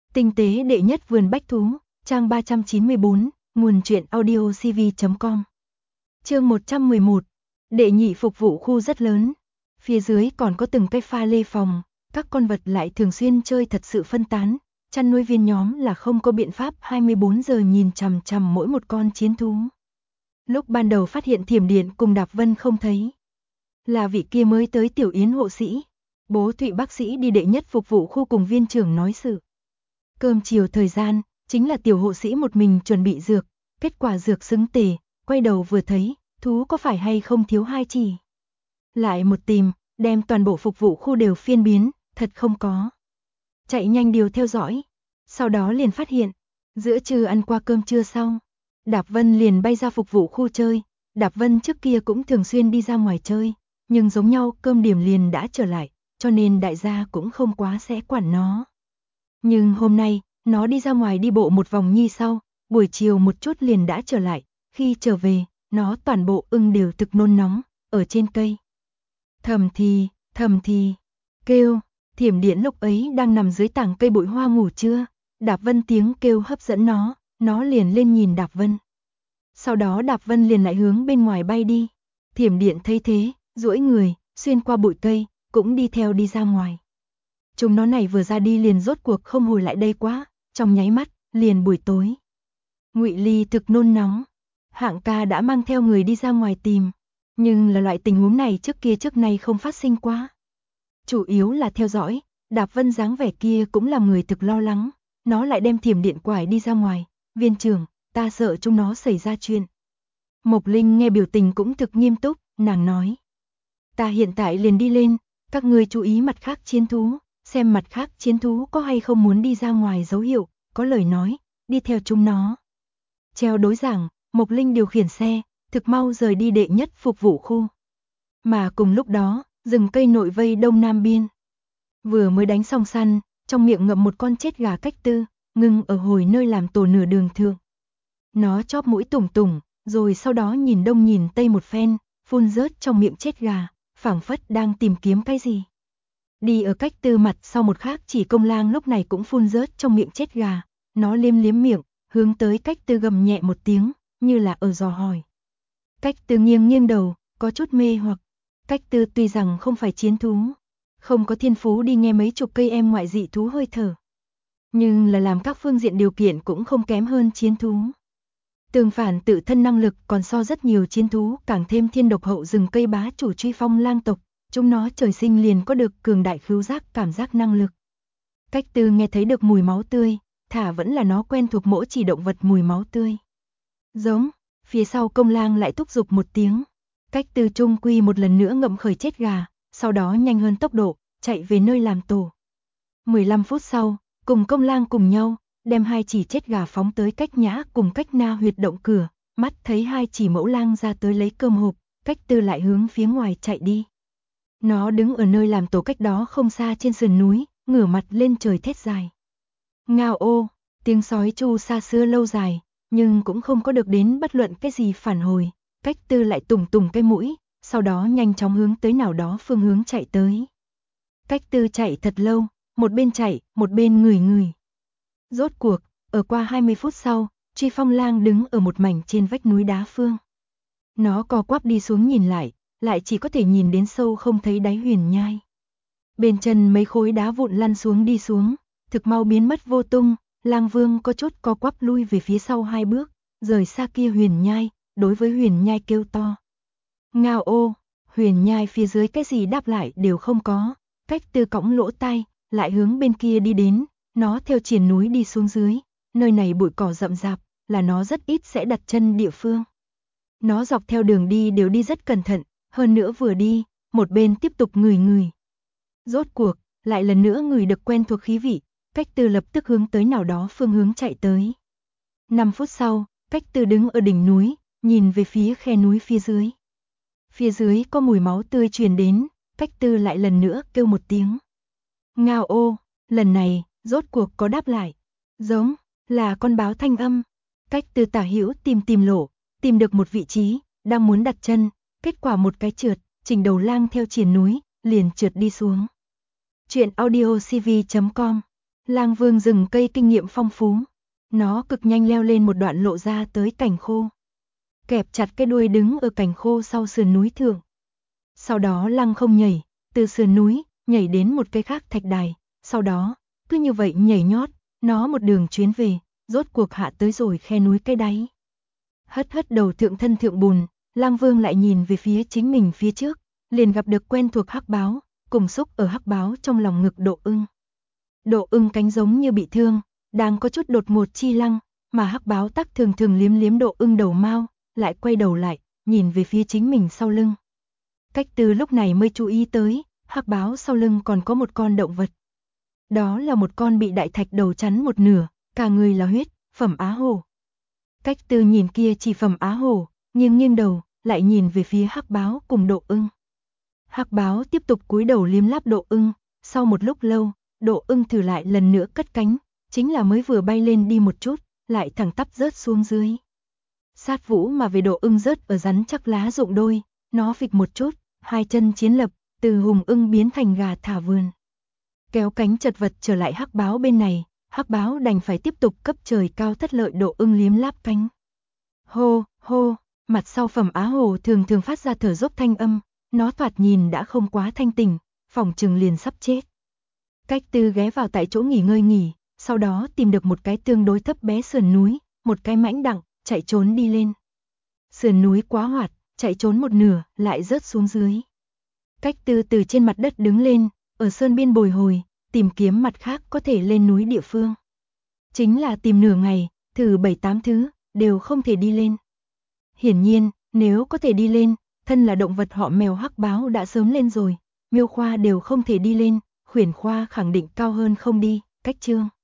Tinh tế đệ nhất vườn bách thú, trang 394, nguồn truyện audiocv.com. Chương 111. Đệ nhị phục vụ khu rất lớn. Phía dưới còn có từng cái pha lê phòng, các con vật lại thường xuyên chơi thật sự phân tán. Chăn nuôi viên nhóm là không có biện pháp 24 giờ nhìn chằm chằm mỗi một con chiến thú. Lúc ban đầu phát hiện Thiểm Điện cùng Đạp Vân không thấy, là vị kia mới tới Tiểu Yến hộ sĩ. Bố Thụy bác sĩ đi đệ nhất phục vụ khu cùng viên trưởng nói sự. Cơm chiều thời gian, chính là tiểu hộ sĩ một mình chuẩn bị dược, kết quả dược xứng tề, quay đầu vừa thấy, thú có phải hay không thiếu hai chỉ. Lại một tìm, đem toàn bộ phục vụ khu đều phiên biến, thật không có. Chạy nhanh điều theo dõi, sau đó liền phát hiện, giữa trưa ăn qua cơm trưa xong, Đạp Vân liền bay ra phục vụ khu chơi. Đạp Vân trước kia cũng thường xuyên đi ra ngoài chơi, nhưng giống nhau cơm điểm liền đã trở lại, cho nên đại gia cũng không quá sẽ quản nó. Nhưng hôm nay, nó đi ra ngoài đi bộ một vòng nhi sau, buổi chiều một chút liền đã trở lại, khi trở về, nó toàn bộ ưng đều thực nôn nóng, ở trên cây. Thầm thì, kêu. Thiểm Điện lúc ấy đang nằm dưới tảng cây bụi hoa ngủ trưa, Đạp Vân tiếng kêu hấp dẫn nó liền lên nhìn Đạp Vân. Sau đó Đạp Vân liền lại hướng bên ngoài bay đi. Thiểm Điện thấy thế, duỗi người, xuyên qua bụi cây, cũng đi theo đi ra ngoài. Chúng nó này vừa ra đi liền rốt cuộc không hồi lại đây quá, trong nháy mắt, liền buổi tối. Ngụy Ly thực nôn nóng, Hạng ca đã mang theo người đi ra ngoài tìm, nhưng là loại tình huống này trước nay không phát sinh quá. Chủ yếu là theo dõi, Đạp Vân dáng vẻ kia cũng làm người thực lo lắng, nó lại đem Thiểm Điện quải đi ra ngoài, viên trưởng, ta sợ chúng nó xảy ra chuyện. Mộc Linh nghe biểu tình cũng thực nghiêm túc, nàng nói. Ta hiện tại liền đi lên, các ngươi chú ý mặt khác chiến thú, xem mặt khác chiến thú có hay không muốn đi ra ngoài dấu hiệu, có lời nói, đi theo chúng nó. Treo đối giảng, Mộc Linh điều khiển xe, thực mau rời đi đệ nhất phục vụ khu. Mà cùng lúc đó, rừng cây nội vây đông nam biên. Vừa mới đánh xong săn, trong miệng ngậm một con chết gà cách tư, ngưng ở hồi nơi làm tổ nửa đường thượng. Nó chóp mũi tủng tủng, rồi sau đó nhìn đông nhìn tây một phen, phun rớt trong miệng chết gà, phảng phất đang tìm kiếm cái gì. Đi ở cách tư mặt sau một khác chỉ Công Lang lúc này cũng phun rớt trong miệng chết gà, nó liếm liếm miệng, hướng tới cách tư gầm nhẹ một tiếng, như là ở dò hỏi. Cách tư nghiêng đầu, có chút mê hoặc. Cách tư tuy rằng không phải chiến thú, không có thiên phú đi nghe mấy chục cây em ngoại dị thú hơi thở, nhưng là làm các phương diện điều kiện cũng không kém hơn chiến thú. Tương phản tự thân năng lực còn so rất nhiều chiến thú càng thêm thiên độc hậu rừng cây bá chủ Truy Phong lang tộc, chúng nó trời sinh liền có được cường đại khứu giác cảm giác năng lực. Cách tư nghe thấy được mùi máu tươi, thả vẫn là nó quen thuộc mỗi chỉ động vật mùi máu tươi. Giống, phía sau Công Lang lại thúc giục một tiếng. Cách tư trung quy một lần nữa ngậm khởi chết gà, sau đó nhanh hơn tốc độ, chạy về nơi làm tổ. 15 phút sau, cùng Công Lang cùng nhau, đem hai chỉ chết gà phóng tới Cách Nhã cùng Cách Na huyệt động cửa, mắt thấy hai chỉ mẫu lang ra tới lấy cơm hộp, Cách tư lại hướng phía ngoài chạy đi. Nó đứng ở nơi làm tổ cách đó không xa trên sườn núi, ngửa mặt lên trời thét dài. Ngao ô, tiếng sói tru xa xưa lâu dài, nhưng cũng không có được đến bất luận cái gì phản hồi. Cách tư lại tùng cái mũi, sau đó nhanh chóng hướng tới nào đó phương hướng chạy tới. Cách tư chạy thật lâu, một bên chạy, một bên ngửi. Rốt cuộc, ở qua 20 phút sau, Truy Phong lang đứng ở một mảnh trên vách núi đá phương. Nó co quắp đi xuống nhìn lại chỉ có thể nhìn đến sâu không thấy đáy huyền nhai. Bên chân mấy khối đá vụn lăn xuống đi xuống, thực mau biến mất vô tung, Lang Vương có chút co quắp lui về phía sau 2 bước, rời xa kia huyền nhai, đối với huyền nhai kêu to. Ngao ô, huyền nhai phía dưới cái gì đáp lại đều không có, Cách tư cõng lỗ tai, lại hướng bên kia đi đến, nó theo triền núi đi xuống dưới, nơi này bụi cỏ rậm rạp, là nó rất ít sẽ đặt chân địa phương. Nó dọc theo đường đi đều đi rất cẩn thận, hơn nữa vừa đi, một bên tiếp tục ngửi. Rốt cuộc, lại lần nữa ngửi được quen thuộc khí vị, Cách tư lập tức hướng tới nào đó phương hướng chạy tới. 5 phút sau, Cách tư đứng ở đỉnh núi, nhìn về phía khe núi phía dưới. Phía dưới có mùi máu tươi truyền đến, Cách tư lại lần nữa kêu một tiếng. Ngao ô, lần này, rốt cuộc có đáp lại. Giống, là con báo thanh âm. Cách tư tả hữu tìm lộ, tìm được một vị trí, đang muốn đặt chân, kết quả một cái trượt, Trình Đầu Lang theo triền núi, liền trượt đi xuống. Truyện audiocv.com Lang Vương rừng cây kinh nghiệm phong phú. Nó cực nhanh leo lên một đoạn lộ ra tới cành khô. Kẹp chặt cái đuôi đứng ở cành khô sau sườn núi thượng. Sau đó lăng không nhảy, từ sườn núi, nhảy đến một cây khác thạch đài. Sau đó, cứ như vậy nhảy nhót, nó một đường chuyến về, rốt cuộc hạ tới rồi khe núi cái đáy. Hất hất đầu thượng thân thượng bùn, Lang Vương lại nhìn về phía chính mình phía trước, liền gặp được quen thuộc hắc báo, cùng xúc ở hắc báo trong lòng ngực Độ Ưng. Độ Ưng cánh giống như bị thương, đang có chút đột ngột chi lăng, mà hắc báo tắc thường thường liếm liếm Độ Ưng đầu mao, lại quay đầu lại, nhìn về phía chính mình sau lưng. Cách Từ lúc này mới chú ý tới, hắc báo sau lưng còn có một con động vật. Đó là một con bị đại thạch đầu chắn một nửa, cả người là huyết, phẩm á hổ. Cách Từ nhìn kia chỉ phẩm á hổ, nghiêng đầu, lại nhìn về phía hắc báo cùng Độ Ưng. Hắc báo tiếp tục cúi đầu liếm láp Độ Ưng, sau một lúc lâu, Độ Ưng thử lại lần nữa cất cánh, chính là mới vừa bay lên đi một chút, lại thẳng tắp rớt xuống dưới. Sát vũ mà về Độ Ưng rớt ở rắn chắc lá rụng đôi, nó phịch một chút, hai chân chiến lập, từ hùng ưng biến thành gà thả vườn. Kéo cánh chật vật trở lại hắc báo bên này, hắc báo đành phải tiếp tục cấp trời cao thất lợi Độ Ưng liếm láp cánh. Hô, hô, mặt sau phẩm á hổ thường thường phát ra thở dốc thanh âm, nó thoạt nhìn đã không quá thanh tỉnh, phỏng chừng liền sắp chết. Cách Tư ghé vào tại chỗ nghỉ ngơi nghỉ, sau đó tìm được một cái tương đối thấp bé sườn núi, một cái mãnh đặng, chạy trốn đi lên. Sườn núi quá hoạt, chạy trốn một nửa, lại rớt xuống dưới. Cách Tư từ trên mặt đất đứng lên, ở sơn biên bồi hồi, tìm kiếm mặt khác có thể lên núi địa phương. Chính là tìm nửa ngày, thử 7-8 thứ, đều không thể đi lên. Hiển nhiên, nếu có thể đi lên, thân là động vật họ mèo hắc báo đã sớm lên rồi, Miêu Khoa đều không thể đi lên, Khuyển Khoa khẳng định cao hơn không đi, cách Chương.